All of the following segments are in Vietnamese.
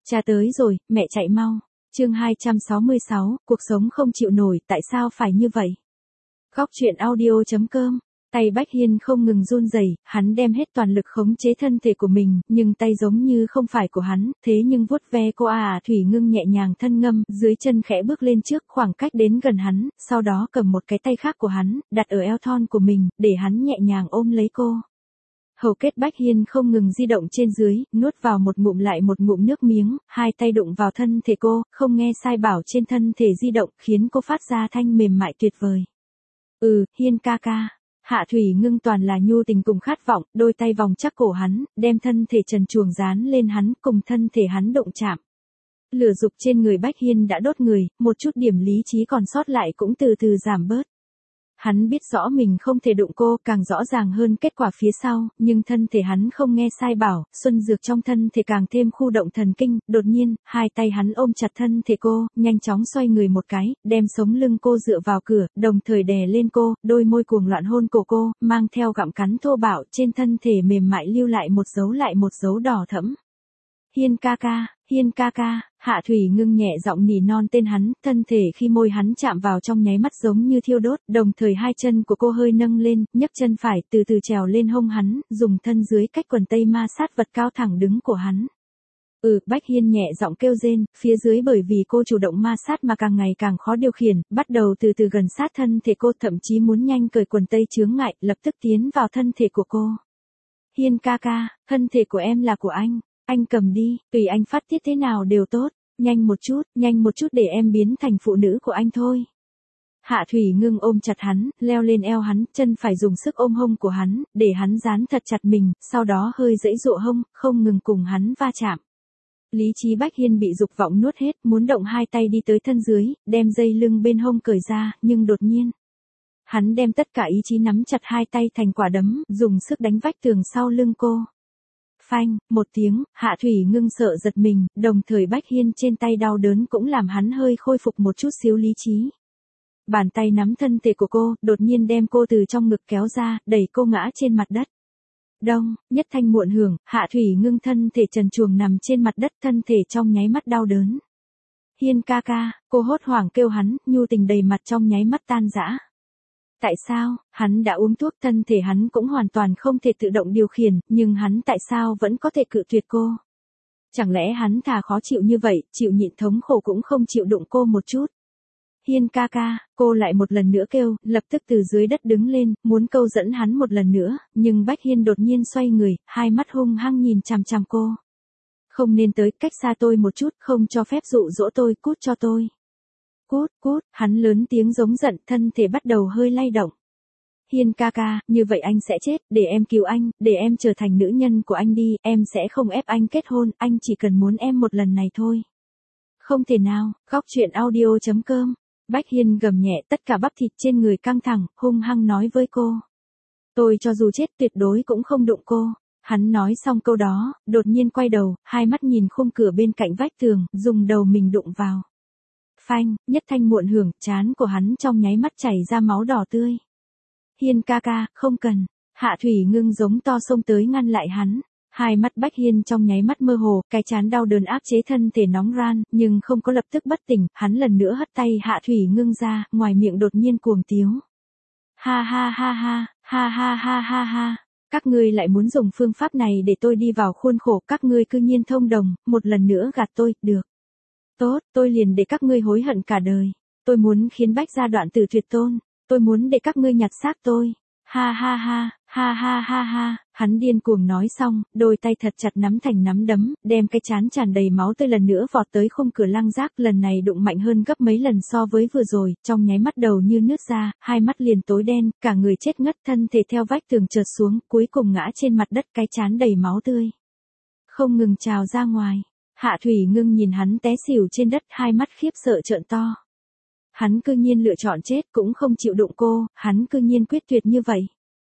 Cha tới rồi, mẹ chạy mau. Chương 266, cuộc sống không chịu nổi, tại sao phải như vậy? Góc truyện audio.com. Tay Bách Hiên không ngừng run rẩy, hắn đem hết toàn lực khống chế thân thể của mình, nhưng tay giống như không phải của hắn, thế nhưng vuốt ve cô Thủy Ngưng nhẹ nhàng thân ngâm, dưới chân khẽ bước lên trước khoảng cách đến gần hắn, sau đó cầm một cái tay khác của hắn, đặt ở eo thon của mình, để hắn nhẹ nhàng ôm lấy cô. Hầu kết Bách Hiên không ngừng di động trên dưới, nuốt vào một ngụm lại một ngụm nước miếng, hai tay đụng vào thân thể cô, không nghe sai bảo trên thân thể di động, khiến cô phát ra thanh mềm mại tuyệt vời. Hiên ca ca. Hạ Thủy Ngưng toàn là nhu tình cùng khát vọng, đôi tay vòng chắc cổ hắn, đem thân thể trần truồng dán lên hắn, cùng thân thể hắn động chạm. Lửa dục trên người Bách Hiên đã đốt người, một chút điểm lý trí còn sót lại cũng từ từ giảm bớt. Hắn biết rõ mình không thể đụng cô, càng rõ ràng hơn kết quả phía sau, nhưng thân thể hắn không nghe sai bảo, xuân dược trong thân thể càng thêm khu động thần kinh, đột nhiên, hai tay hắn ôm chặt thân thể cô, nhanh chóng xoay người một cái, đem sống lưng cô dựa vào cửa, đồng thời đè lên cô, đôi môi cuồng loạn hôn cổ cô, mang theo gặm cắn thô bạo, trên thân thể mềm mại lưu lại một dấu đỏ thẫm. Hiên ca ca, Hiên ca ca. Hạ Thủy Ngưng nhẹ giọng nỉ non tên hắn, thân thể khi môi hắn chạm vào trong nháy mắt giống như thiêu đốt, đồng thời hai chân của cô hơi nâng lên, nhấc chân phải từ từ trèo lên hông hắn, dùng thân dưới cách quần tây ma sát vật cao thẳng đứng của hắn. Bách Hiên nhẹ giọng kêu rên, phía dưới bởi vì cô chủ động ma sát mà càng ngày càng khó điều khiển, bắt đầu từ từ gần sát thân thể cô, thậm chí muốn nhanh cởi quần tây chướng ngại, lập tức tiến vào thân thể của cô. Hiên ca ca, thân thể của em là của anh cầm đi, tùy anh phát tiết thế nào đều tốt, nhanh một chút để em biến thành phụ nữ của anh thôi. Hạ Thủy Ngưng ôm chặt hắn, leo lên eo hắn, chân phải dùng sức ôm hông của hắn, để hắn dán thật chặt mình, sau đó hơi giãy giụa hông, không ngừng cùng hắn va chạm. Lý trí Bách Hiên bị dục vọng nuốt hết, muốn động hai tay đi tới thân dưới, đem dây lưng bên hông cởi ra, nhưng đột nhiên, hắn đem tất cả ý chí nắm chặt hai tay thành quả đấm, dùng sức đánh vách tường sau lưng cô. Phanh, một tiếng, Hạ Thủy Ngưng sợ giật mình, đồng thời Bách Hiên trên tay đau đớn cũng làm hắn hơi khôi phục một chút xíu lý trí. Bàn tay nắm thân thể của cô, đột nhiên đem cô từ trong ngực kéo ra, đẩy cô ngã trên mặt đất. Đông, nhất thanh muộn hưởng, Hạ Thủy Ngưng thân thể trần truồng nằm trên mặt đất, thân thể trong nháy mắt đau đớn. Hiên ca ca, cô hốt hoảng kêu hắn, nhu tình đầy mặt trong nháy mắt tan rã. Tại sao, hắn đã uống thuốc, thân thể hắn cũng hoàn toàn không thể tự động điều khiển, nhưng hắn tại sao vẫn có thể cự tuyệt cô? Chẳng lẽ hắn thà khó chịu như vậy, chịu nhịn thống khổ cũng không chịu đụng cô một chút? Hiên ca ca, cô lại một lần nữa kêu, lập tức từ dưới đất đứng lên, muốn câu dẫn hắn một lần nữa, nhưng Bách Hiên đột nhiên xoay người, hai mắt hung hăng nhìn chằm chằm cô. Không nên tới, cách xa tôi một chút, không cho phép dụ dỗ tôi, cút cho tôi. Cút, hắn lớn tiếng giống giận, thân thể bắt đầu hơi lay động. Hiên ca ca, như vậy anh sẽ chết, để em cứu anh, để em trở thành nữ nhân của anh đi, em sẽ không ép anh kết hôn, anh chỉ cần muốn em một lần này thôi. Không thể nào, góc truyện audio.com. Bách Hiên gầm nhẹ, tất cả bắp thịt trên người căng thẳng, hung hăng nói với cô. Tôi cho dù chết tuyệt đối cũng không đụng cô. Hắn nói xong câu đó, đột nhiên quay đầu, hai mắt nhìn khung cửa bên cạnh vách tường, dùng đầu mình đụng vào. Phanh, nhất thanh muộn hưởng, trán của hắn trong nháy mắt chảy ra máu đỏ tươi. Hiên ca ca, không cần. Hạ Thủy Ngưng giống to xông tới ngăn lại hắn. Hai mắt Bách Hiên trong nháy mắt mơ hồ, cái trán đau đớn áp chế thân thể nóng ran, nhưng không có lập tức bất tỉnh, hắn lần nữa hất tay Hạ Thủy Ngưng ra, ngoài miệng đột nhiên cuồng tiếu. Ha ha ha ha, ha ha ha ha ha. Các ngươi lại muốn dùng phương pháp này để tôi đi vào khuôn khổ, các ngươi cư nhiên thông đồng, một lần nữa gạt tôi, được. Tốt, tôi liền để các ngươi hối hận cả đời. Tôi muốn khiến Bách gia đoạn tử tuyệt tôn. Tôi muốn để các ngươi nhặt xác tôi. Ha ha ha, ha ha ha ha. Hắn điên cuồng nói xong, đôi tay thật chặt nắm thành nắm đấm, đem cái trán tràn đầy máu tươi lần nữa vọt tới khung cửa lăng rác, lần này đụng mạnh hơn gấp mấy lần so với vừa rồi, trong nháy mắt đầu như nứt ra, hai mắt liền tối đen, cả người chết ngất, thân thể theo vách tường trượt xuống, cuối cùng ngã trên mặt đất, cái trán đầy máu tươi. Không ngừng trào ra ngoài. Hạ Thủy Ngưng nhìn hắn té xỉu trên đất, hai mắt khiếp sợ trợn to. Hắn cư nhiên lựa chọn chết cũng không chịu đụng cô, hắn cư nhiên quyết tuyệt như vậy.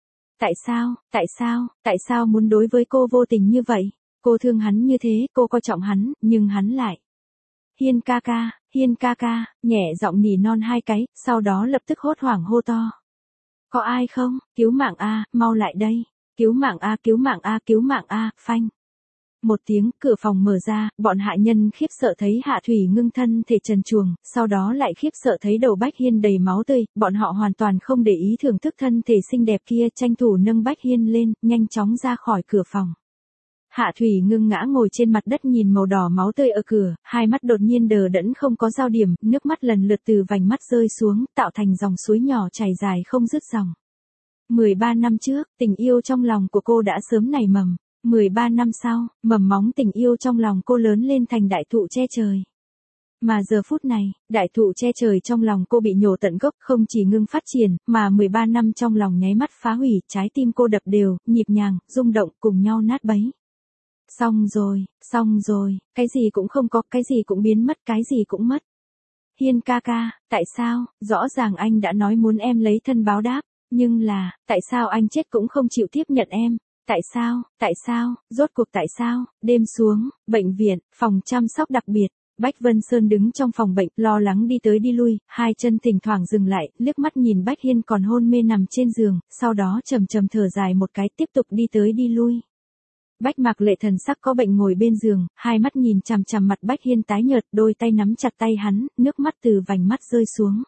Tại sao muốn đối với cô vô tình như vậy? Cô thương hắn như thế, cô coi trọng hắn, nhưng hắn lại. Hiên ca ca, nhẹ giọng nỉ non hai cái, sau đó lập tức hốt hoảng hô to. Có ai không? Cứu mạng a, mau lại đây. Cứu mạng a, phanh. Một tiếng, cửa phòng mở ra, bọn hạ nhân khiếp sợ thấy Hạ Thủy Ngưng thân thể trần truồng, sau đó lại khiếp sợ thấy đầu Bách Hiên đầy máu tươi, bọn họ hoàn toàn không để ý thưởng thức thân thể xinh đẹp kia, tranh thủ nâng Bách Hiên lên, nhanh chóng ra khỏi cửa phòng. Hạ Thủy Ngưng ngã ngồi trên mặt đất nhìn màu đỏ máu tươi ở cửa, hai mắt đột nhiên đờ đẫn không có giao điểm, nước mắt lần lượt từ vành mắt rơi xuống, tạo thành dòng suối nhỏ chảy dài không dứt dòng. 13 năm trước, tình yêu trong lòng của cô đã sớm nảy mầm. 13 năm sau, mầm móng tình yêu trong lòng cô lớn lên thành đại thụ che trời. Mà giờ phút này, đại thụ che trời trong lòng cô bị nhổ tận gốc, không chỉ ngưng phát triển, mà 13 năm trong lòng nháy mắt phá hủy, trái tim cô đập đều, nhịp nhàng, rung động, cùng nhau nát bấy. Xong rồi, cái gì cũng không có, cái gì cũng biến mất, cái gì cũng mất. Hiên ca ca, tại sao, rõ ràng anh đã nói muốn em lấy thân báo đáp, nhưng là, tại sao anh chết cũng không chịu tiếp nhận em? Tại sao, rốt cuộc tại sao? Đêm xuống, bệnh viện, phòng chăm sóc đặc biệt. Bách Vân Sơn đứng trong phòng bệnh, lo lắng đi tới đi lui, hai chân thỉnh thoảng dừng lại, liếc mắt nhìn Bách Hiên còn hôn mê nằm trên giường, sau đó trầm trầm thở dài một cái, tiếp tục đi tới đi lui. Bách Mạc Lệ thần sắc có bệnh ngồi bên giường, hai mắt nhìn chằm chằm mặt Bách Hiên tái nhợt, đôi tay nắm chặt tay hắn, nước mắt từ vành mắt rơi xuống.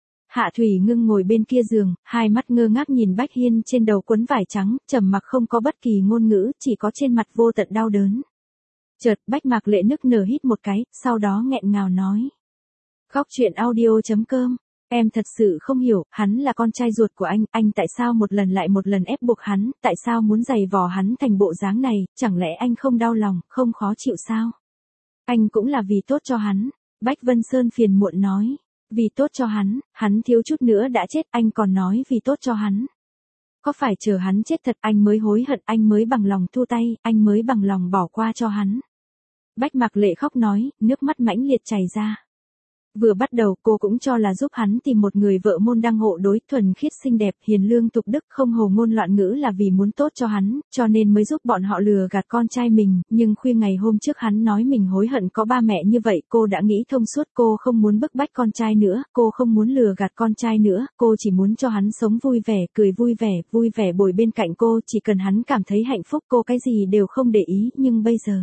Hạ Thủy Ngưng ngồi bên kia giường, hai mắt ngơ ngác nhìn Bách Hiên trên đầu quấn vải trắng, trầm mặc không có bất kỳ ngôn ngữ, chỉ có trên mặt vô tận đau đớn. Chợt Bách Mạc Lệ nức nở hít một cái, sau đó nghẹn ngào nói. Khóc chuyện audio.com. Em thật sự không hiểu, hắn là con trai ruột của anh tại sao một lần lại một lần ép buộc hắn, tại sao muốn giày vò hắn thành bộ dáng này, chẳng lẽ anh không đau lòng, không khó chịu sao? Anh cũng là vì tốt cho hắn. Bách Vân Sơn phiền muộn nói. Vì tốt cho hắn thiếu chút nữa đã chết, anh còn nói vì tốt cho hắn. Có phải chờ hắn chết thật anh mới hối hận, anh mới bằng lòng thu tay, anh mới bằng lòng bỏ qua cho hắn. Bách Mạc Lệ khóc nói, nước mắt mãnh liệt chảy ra. Vừa bắt đầu cô cũng cho là giúp hắn tìm một người vợ môn đăng hộ đối, thuần khiết xinh đẹp, hiền lương tục đức, không hồ ngôn loạn ngữ là vì muốn tốt cho hắn, cho nên mới giúp bọn họ lừa gạt con trai mình, nhưng khuya ngày hôm trước hắn nói mình hối hận có ba mẹ như vậy, cô đã nghĩ thông suốt, cô không muốn bức bách con trai nữa, cô không muốn lừa gạt con trai nữa, cô chỉ muốn cho hắn sống vui vẻ, cười vui vẻ bồi bên cạnh cô, chỉ cần hắn cảm thấy hạnh phúc cô cái gì đều không để ý, nhưng bây giờ.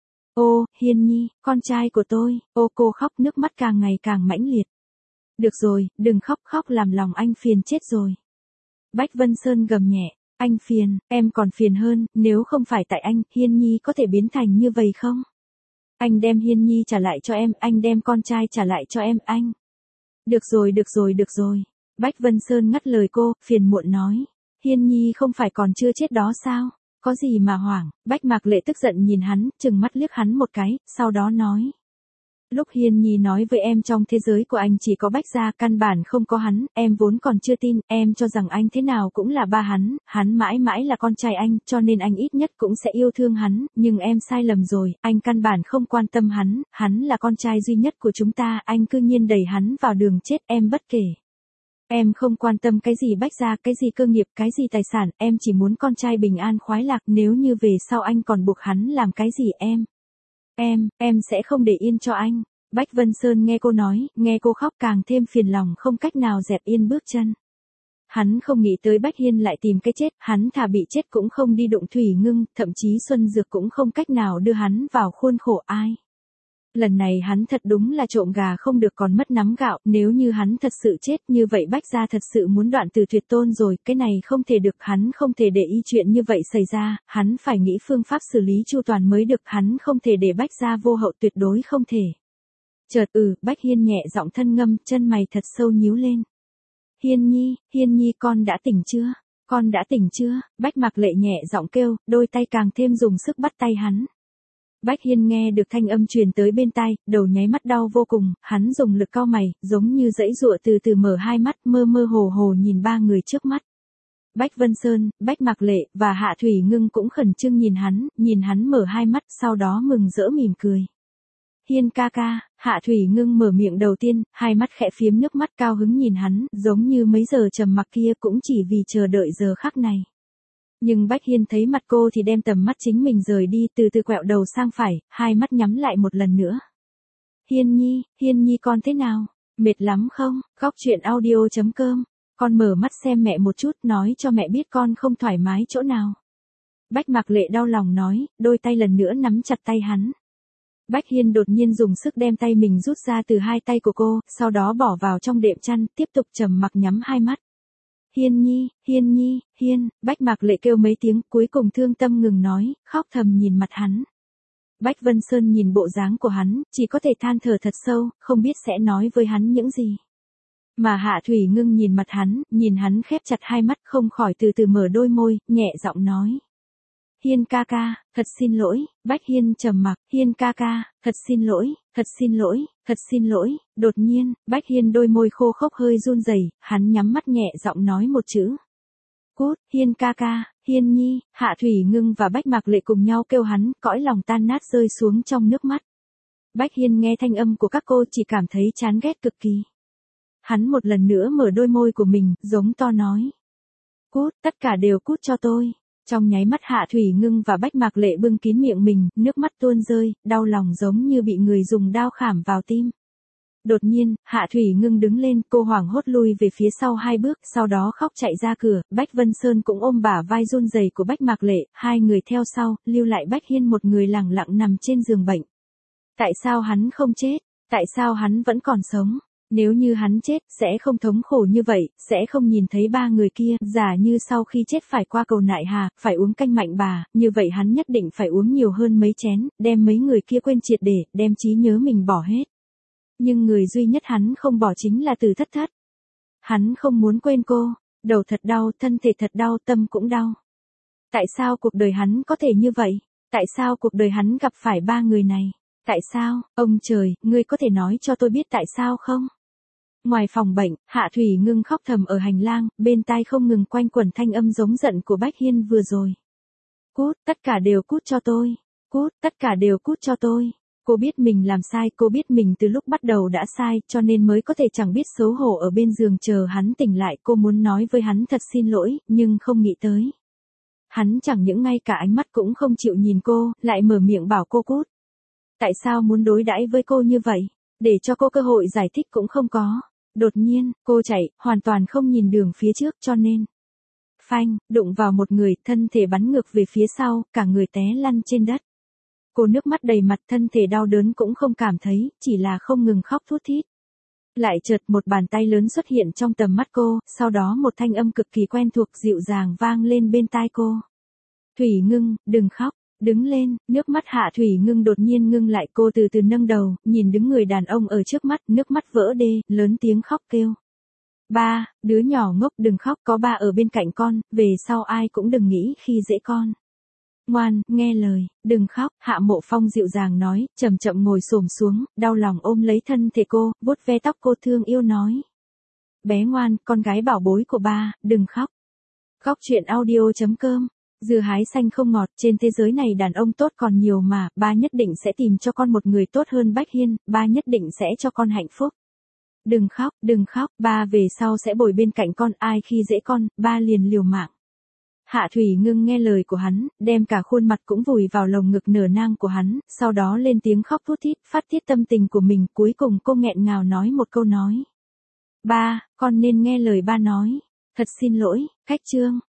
Ô, Hiên Nhi, con trai của tôi, ô cô khóc nước mắt càng ngày càng mãnh liệt. Được rồi, đừng khóc làm lòng anh phiền chết rồi. Bách Vân Sơn gầm nhẹ, anh phiền, em còn phiền hơn, nếu không phải tại anh, Hiên Nhi có thể biến thành như vậy không? Anh đem Hiên Nhi trả lại cho em, anh đem con trai trả lại cho em, anh. Được rồi. Bách Vân Sơn ngắt lời cô, phiền muộn nói. Hiên Nhi không phải còn chưa chết đó sao? Có gì mà hoảng, Bách Mạc Lệ tức giận nhìn hắn, chừng mắt liếc hắn một cái, sau đó nói. Lúc Hiên Nhi nói với em trong thế giới của anh chỉ có Bách gia, căn bản không có hắn, em vốn còn chưa tin, em cho rằng anh thế nào cũng là ba hắn mãi mãi là con trai anh, cho nên anh ít nhất cũng sẽ yêu thương hắn, nhưng em sai lầm rồi, anh căn bản không quan tâm hắn là con trai duy nhất của chúng ta, anh cư nhiên đẩy hắn vào đường chết, em bất kể. Em không quan tâm cái gì Bách gia, cái gì cơ nghiệp, cái gì tài sản, em chỉ muốn con trai bình an khoái lạc, nếu như về sau anh còn buộc hắn làm cái gì em sẽ không để yên cho anh. Bách Vân Sơn nghe cô nói, nghe cô khóc càng thêm phiền lòng không cách nào dẹp yên bước chân. Hắn không nghĩ tới Bách Hiên lại tìm cái chết, hắn thà bị chết cũng không đi đụng Thủy Ngưng, thậm chí Xuân Dược cũng không cách nào đưa hắn vào khuôn khổ ai. Lần này hắn thật đúng là trộm gà không được còn mất nắm gạo, nếu như hắn thật sự chết như vậy Bách gia thật sự muốn đoạn từ tuyệt tôn rồi, cái này không thể được, hắn không thể để ý chuyện như vậy xảy ra, hắn phải nghĩ phương pháp xử lý chu toàn mới được, hắn không thể để Bách gia vô hậu, tuyệt đối không thể. Chợt Bách Hiên nhẹ giọng thân ngâm, chân mày thật sâu nhíu lên. Hiên Nhi con đã tỉnh chưa? Bách Mạc Lệ nhẹ giọng kêu, đôi tay càng thêm dùng sức bắt tay hắn. Bách Hiên nghe được thanh âm truyền tới bên tai, đầu nháy mắt đau vô cùng, hắn dùng lực cau mày, giống như giãy giụa từ từ mở hai mắt, mơ mơ hồ hồ nhìn ba người trước mắt. Bách Vân Sơn, Bách Mạc Lệ và Hạ Thủy Ngưng cũng khẩn trương nhìn hắn mở hai mắt, sau đó mừng rỡ mỉm cười. Hiên ca ca, Hạ Thủy Ngưng mở miệng đầu tiên, hai mắt khẽ phiếm nước mắt cao hứng nhìn hắn, giống như mấy giờ trầm mặc kia cũng chỉ vì chờ đợi giờ khắc này. Nhưng Bách Hiên thấy mặt cô thì đem tầm mắt chính mình rời đi, từ từ quẹo đầu sang phải, hai mắt nhắm lại một lần nữa. Hiên Nhi con thế nào? Mệt lắm không? Khóc chuyện audio.com. Con mở mắt xem mẹ một chút, nói cho mẹ biết con không thoải mái chỗ nào. Bách Mạc Lệ đau lòng nói, đôi tay lần nữa nắm chặt tay hắn. Bách Hiên đột nhiên dùng sức đem tay mình rút ra từ hai tay của cô, sau đó bỏ vào trong đệm chăn, tiếp tục trầm mặc nhắm hai mắt. Hiên nhi, Hiên nhi, Hiên, Bách Mạc Lệ kêu mấy tiếng, cuối cùng thương tâm ngừng nói, khóc thầm nhìn mặt hắn. Bách Vân Sơn nhìn bộ dáng của hắn, chỉ có thể than thở thật sâu, không biết sẽ nói với hắn những gì. Mà Hạ Thủy Ngưng nhìn mặt hắn, nhìn hắn khép chặt hai mắt không khỏi từ từ mở đôi môi, nhẹ giọng nói. Hiên ca ca, thật xin lỗi, Bách Hiên trầm mặc, Hiên ca ca, thật xin lỗi, thật xin lỗi, thật xin lỗi, đột nhiên, Bách Hiên đôi môi khô khốc hơi run rẩy, hắn nhắm mắt nhẹ giọng nói một chữ. Cút, Hiên ca ca, Hiên nhi, Hạ Thủy Ngưng và Bách Mạc Lệ cùng nhau kêu hắn, cõi lòng tan nát rơi xuống trong nước mắt. Bách Hiên nghe thanh âm của các cô chỉ cảm thấy chán ghét cực kỳ. Hắn một lần nữa mở đôi môi của mình, giống to nói. Cút, tất cả đều cút cho tôi. Trong nháy mắt Hạ Thủy Ngưng và Bách Mạc Lệ bưng kín miệng mình, nước mắt tuôn rơi, đau lòng giống như bị người dùng dao khảm vào tim. Đột nhiên, Hạ Thủy Ngưng đứng lên, cô hoảng hốt lui về phía sau hai bước, sau đó khóc chạy ra cửa, Bách Vân Sơn cũng ôm bả vai run rẩy của Bách Mạc Lệ, hai người theo sau, lưu lại Bách Hiên một người lẳng lặng nằm trên giường bệnh. Tại sao hắn không chết? Tại sao hắn vẫn còn sống? Nếu như hắn chết, sẽ không thống khổ như vậy, sẽ không nhìn thấy ba người kia, giả như sau khi chết phải qua cầu nại hà, phải uống canh mạnh bà, như vậy hắn nhất định phải uống nhiều hơn mấy chén, đem mấy người kia quên triệt để, đem trí nhớ mình bỏ hết. Nhưng người duy nhất hắn không bỏ chính là Từ Thất Thất. Hắn không muốn quên cô, đầu thật đau, thân thể thật đau, tâm cũng đau. Tại sao cuộc đời hắn có thể như vậy? Tại sao cuộc đời hắn gặp phải ba người này? Tại sao, ông trời, ngươi có thể nói cho tôi biết tại sao không? Ngoài phòng bệnh, Hạ Thủy Ngưng khóc thầm ở hành lang, bên tai không ngừng quanh quẩn thanh âm giống giận của Bách Hiên vừa rồi. Cút, tất cả đều cút cho tôi. Cút, tất cả đều cút cho tôi. Cô biết mình làm sai, cô biết mình từ lúc bắt đầu đã sai, cho nên mới có thể chẳng biết xấu hổ ở bên giường chờ hắn tỉnh lại. Cô muốn nói với hắn thật xin lỗi, nhưng không nghĩ tới. Hắn chẳng những ngay cả ánh mắt cũng không chịu nhìn cô, lại mở miệng bảo cô cút. Tại sao muốn đối đãi với cô như vậy? Để cho cô cơ hội giải thích cũng không có. Đột nhiên, cô chạy, hoàn toàn không nhìn đường phía trước cho nên. Phanh, đụng vào một người, thân thể bắn ngược về phía sau, cả người té lăn trên đất. Cô nước mắt đầy mặt, thân thể đau đớn cũng không cảm thấy, chỉ là không ngừng khóc thút thít. Lại chợt một bàn tay lớn xuất hiện trong tầm mắt cô, sau đó một thanh âm cực kỳ quen thuộc dịu dàng vang lên bên tai cô. Thủy Ngưng, đừng khóc. Đứng lên, nước mắt Hạ Thủy Ngưng đột nhiên ngưng lại, cô từ từ nâng đầu, nhìn đứng người đàn ông ở trước mắt, nước mắt vỡ đê, lớn tiếng khóc kêu. Ba, đứa nhỏ ngốc đừng khóc, có ba ở bên cạnh con, về sau ai cũng đừng nghĩ khi dễ con. Ngoan, nghe lời, đừng khóc, Hạ Mộ Phong dịu dàng nói, chậm chậm ngồi xổm xuống, đau lòng ôm lấy thân thể cô, vuốt ve tóc cô thương yêu nói. Bé ngoan, con gái bảo bối của ba, đừng khóc. Khóc chuyện audio.com. Dưa hái xanh không ngọt, trên thế giới này đàn ông tốt còn nhiều mà, ba nhất định sẽ tìm cho con một người tốt hơn Bách Hiên, ba nhất định sẽ cho con hạnh phúc. Đừng khóc, ba về sau sẽ bồi bên cạnh con, ai khi dễ con, ba liền liều mạng. Hạ Thủy Ngưng nghe lời của hắn, đem cả khuôn mặt cũng vùi vào lồng ngực nở nang của hắn, sau đó lên tiếng khóc thút thít, phát tiết tâm tình của mình, cuối cùng cô nghẹn ngào nói một câu nói. Ba, con nên nghe lời ba nói. Thật xin lỗi, khách trương.